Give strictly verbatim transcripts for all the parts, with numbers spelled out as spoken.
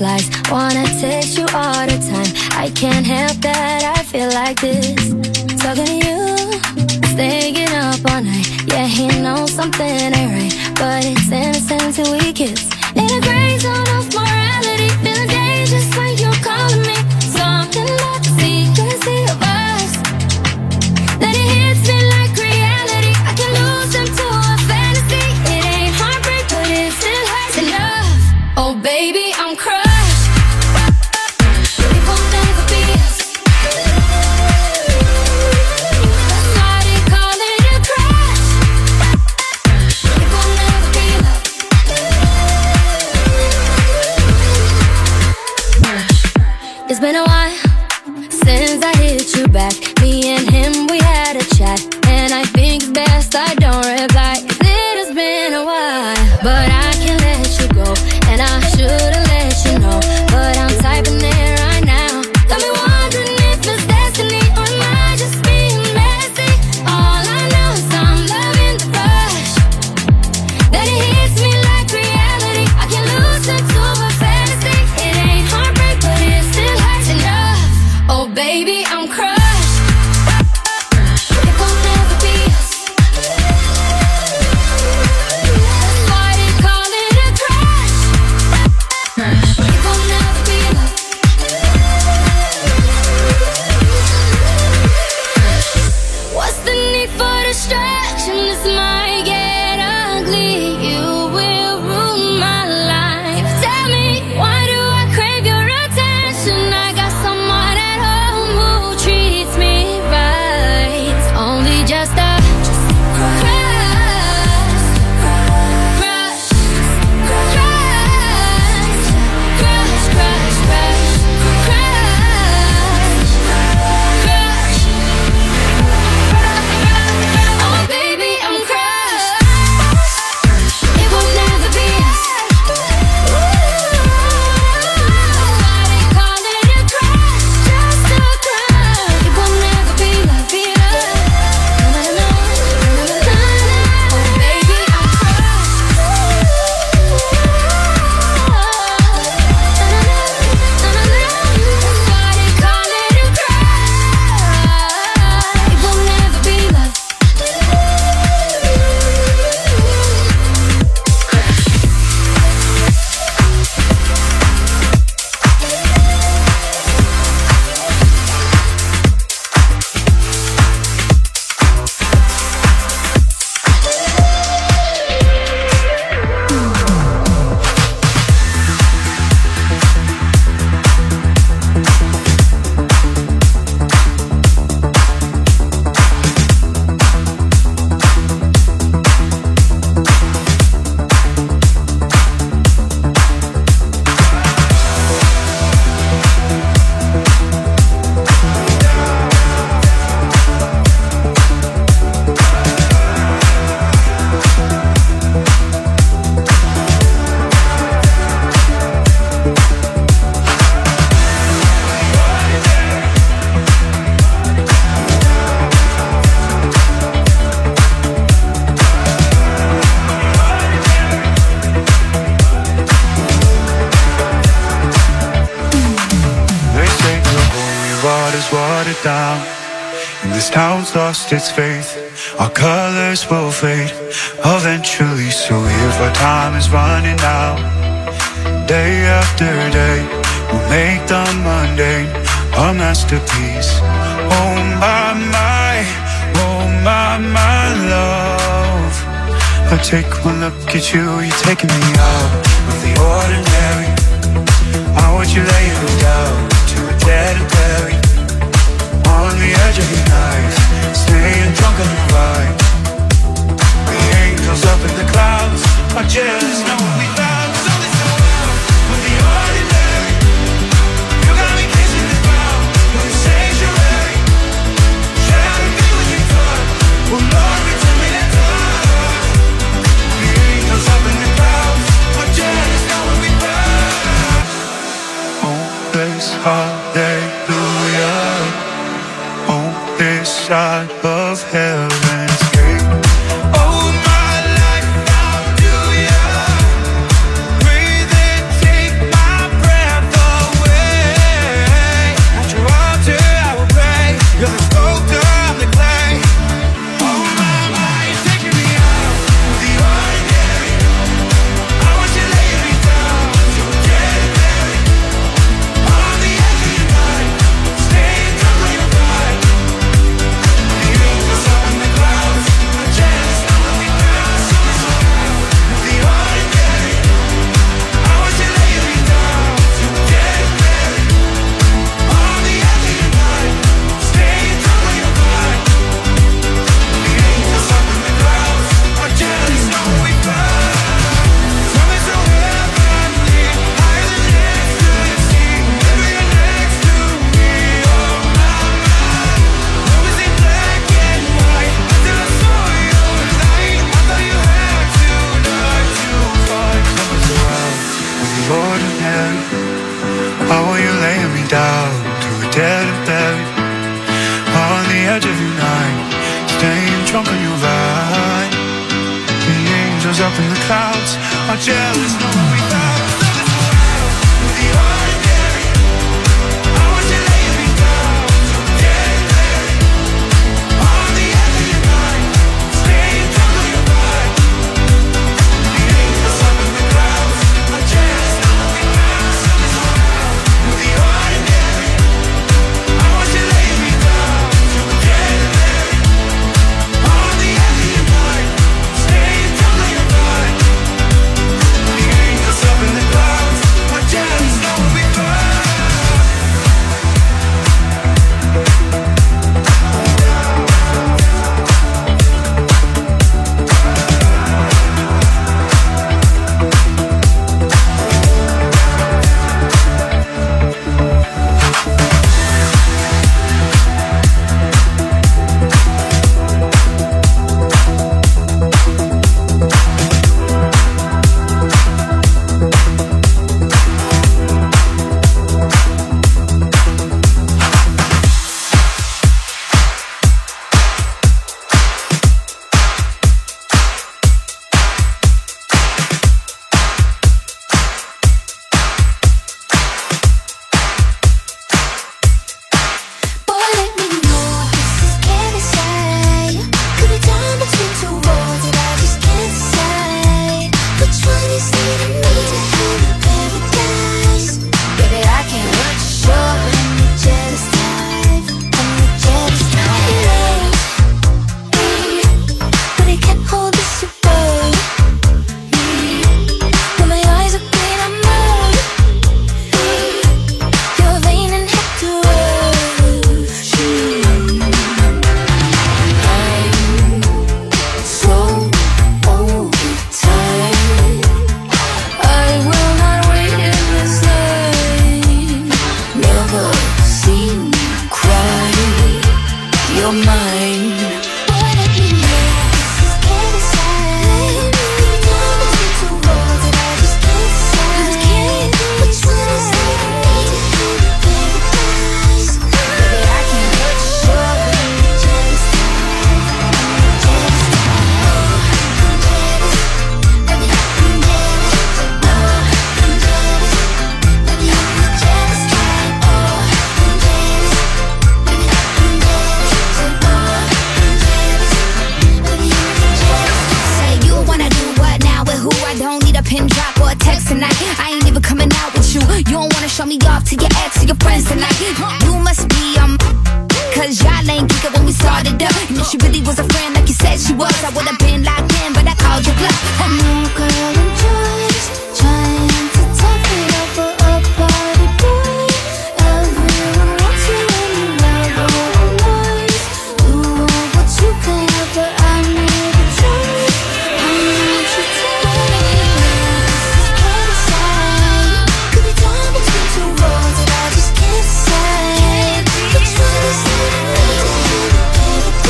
butterflies. Wanna text you all the time. I can't help that I feel like this. Talking to you, staying up all night. Yeah, he knows something ain't right, but it's innocent till we kiss. In a gray zone of morality, feeling dangerous when you're calling me. Something about the secrecy of us, that it hits me like reality. I can lose into a fantasy. It ain't heartbreak, but it still hurts enough. Oh baby, I'm crushed. It will never be us. That's why they call it a crush. It will never be love. It's been a while since I hit you back. Me and him, we had a chat, and I think it's best I don't reply. It has been a while, but I can't let you go, and I should've let you know, but I'm typing it right now. Got me wondering if it's destiny, or am I just being messy? All I know is I'm loving the rush, that it hits me like reality. I can lose into a fantasy. It ain't heartbreak, but it still hurts enough. Oh baby, I'm crushed. It will never be us. That's why they call it a crush. It will never be love. What's the need for distraction? This might get ugly. You will ruin my life. Tell me, why do I crave your attention? I got someone at home who treats me right. It's only just a crush, crush, crush, crush, crush, crush, crush. Oh baby, I'm crushed. It will never be us. Why they call it a crush? Just a crush. It will never be love, be love. Oh baby, I'm crushed. Why they call it a crush? It will never be love. They say the holy water's watered down, and this town's lost its faith. Our colors will fade eventually, so if our time is running out, day after day, we'll make the mundane a masterpiece. Oh my, my, oh my, my love, I take one look at you, you're taking me out of the ordinary. I want you laying me down to a dead and buried on the edge of your knife, staying drunk on the ride. The angels up in the clouds are jealous, knowing we found something so wild with the ordinary. You got me kissing the ground with a sanctuary, trying to be with you taught. Well, Lord, return me that love. The angels up in the clouds are jealous, knowing we found. Oh, this hallelujah. On this side of heaven's gate. Oh, my life, how do ya? Breathe in, take my breath. dead and buried on the edge of your night, staying drunk on your ride. The angels up in the clouds are jealous, knowing we found the ordinary. I want you laying me down, dead and buried on the edge of your night, staying drunk on your ride. The angels up in the clouds are jealous, knowing we found the ordinary. I want you laying me down, dead and buried on the edge of your night, staying drunk on your ride. The angels up in the clouds are jealous, knowing we found.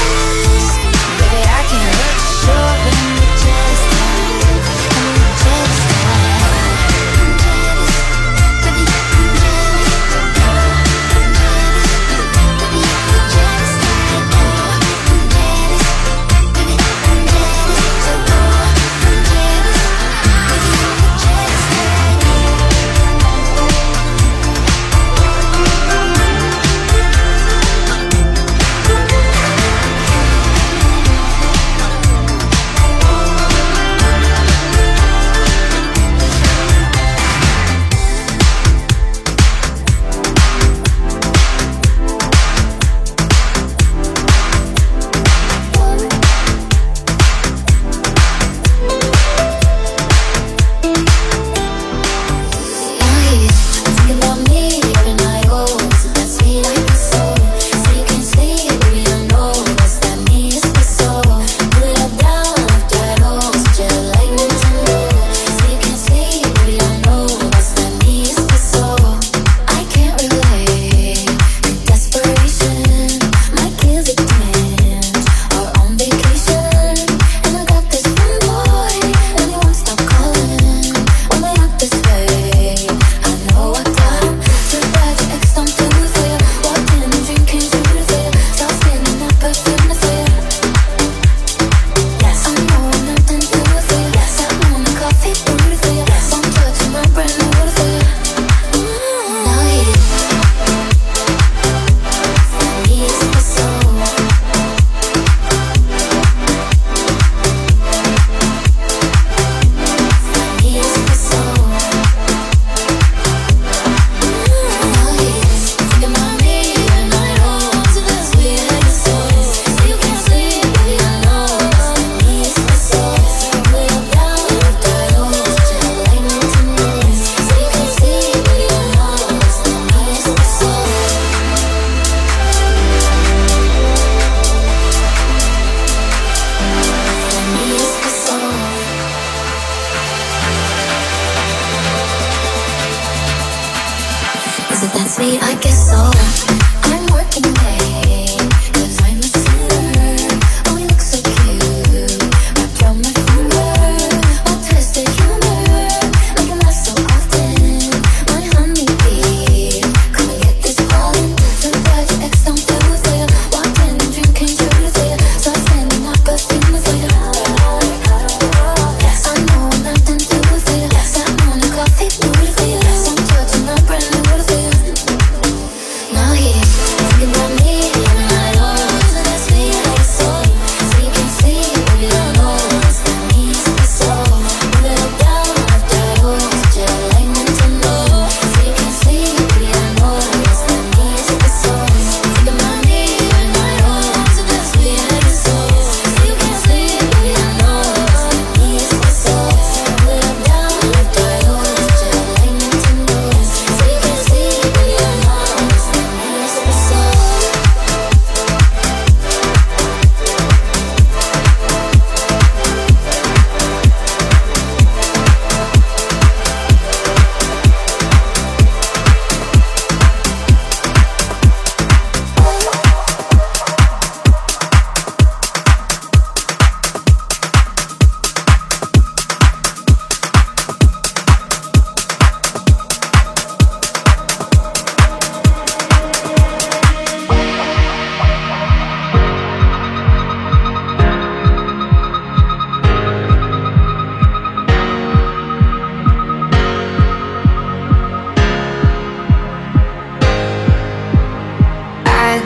Just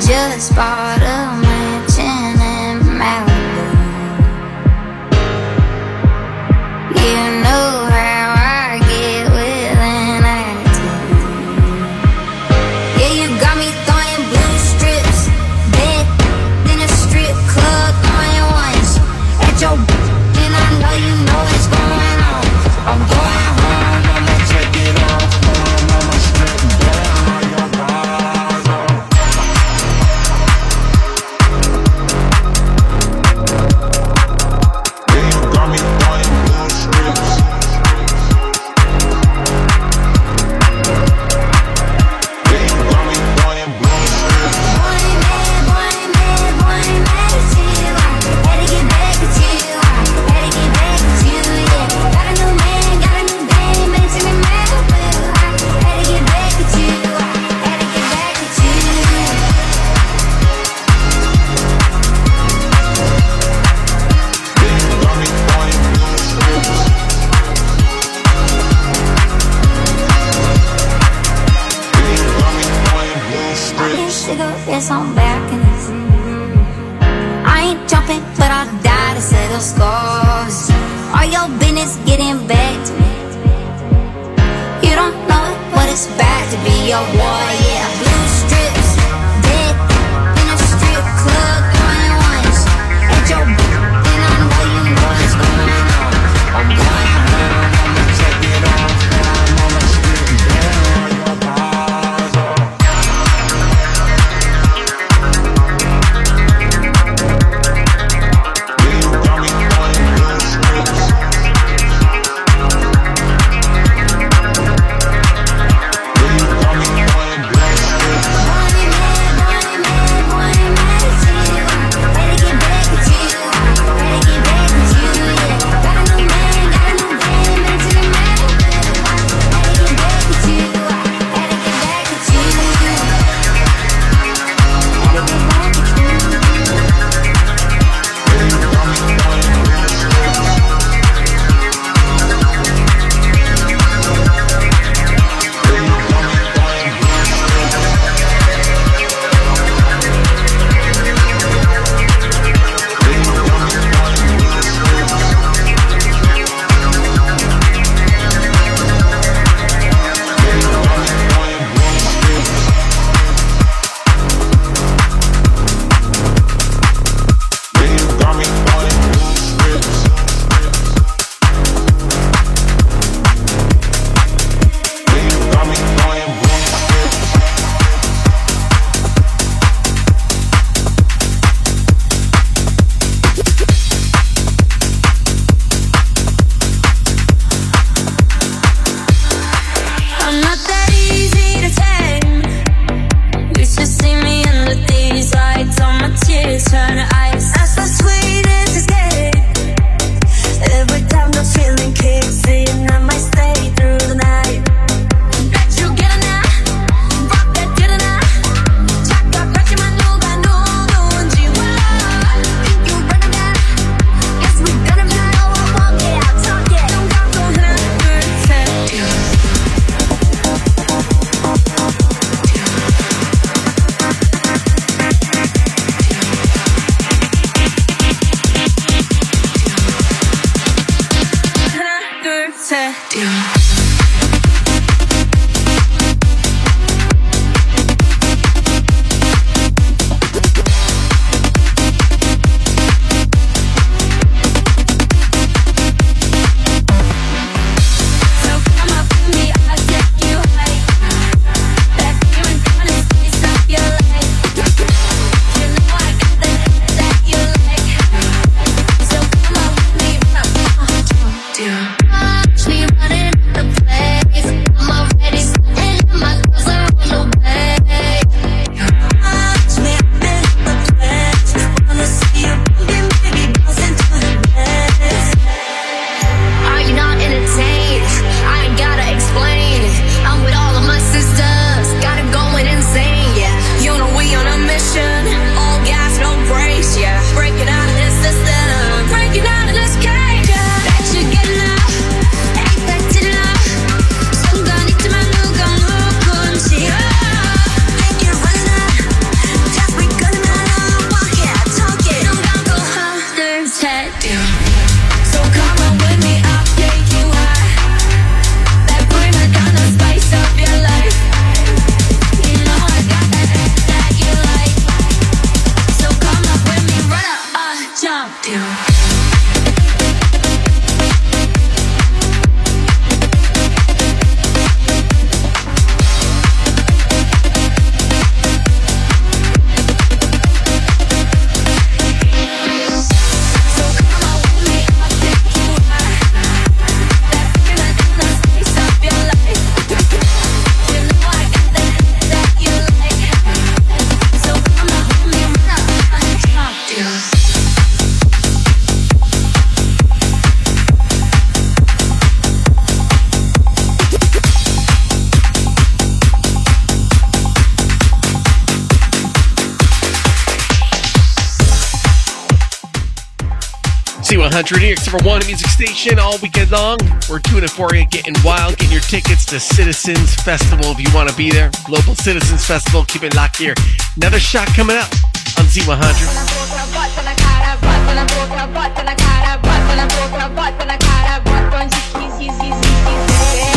just bought a mansion in Malibu. You know how I get with an attitude. Yeah, you got me throwing blue strips, bed in a strip club, throwing ones at your and I know you know what's going on. I'm going home, I'ma take it off, home, I'ma strip down your bars off. Yeah, you got me throwing blue strips. Yeah, you got me throwing blue strips. Boy, man, boy, man, boy, man, it's you. Had to get back at you. Had to get back at you, yeah. Got a new man, got a new dame, man, to me, man, well, I had to get back at you. Had to get back at you. Yeah, you got me throwing blue strips. Yeah, you got me throwing blue strips. Cigarettes on balconies. I ain't jumping, but I'll die to settle scores. All your business getting back to me. You don't know what it's bad to be your boy, yeah. Blue strips, dead in a strip club, throwing ones at your and I know you know what's going on. I'm going home, I'ma take it off, home, I'ma strip down your bars off. Yeah, you got me throwing blue strips. Yeah, you got me throwing blue strips. Z one hundred, New York's number one music station all weekend long. We're doing it for you, getting wild, getting your tickets to Citizens Festival if you want to be there. Global Citizens Festival, keep it locked here. Another shot coming up on Z one hundred. Bota na cara, bota na boca, bota na cara, bota onde quis, quis, quis, quis, quis.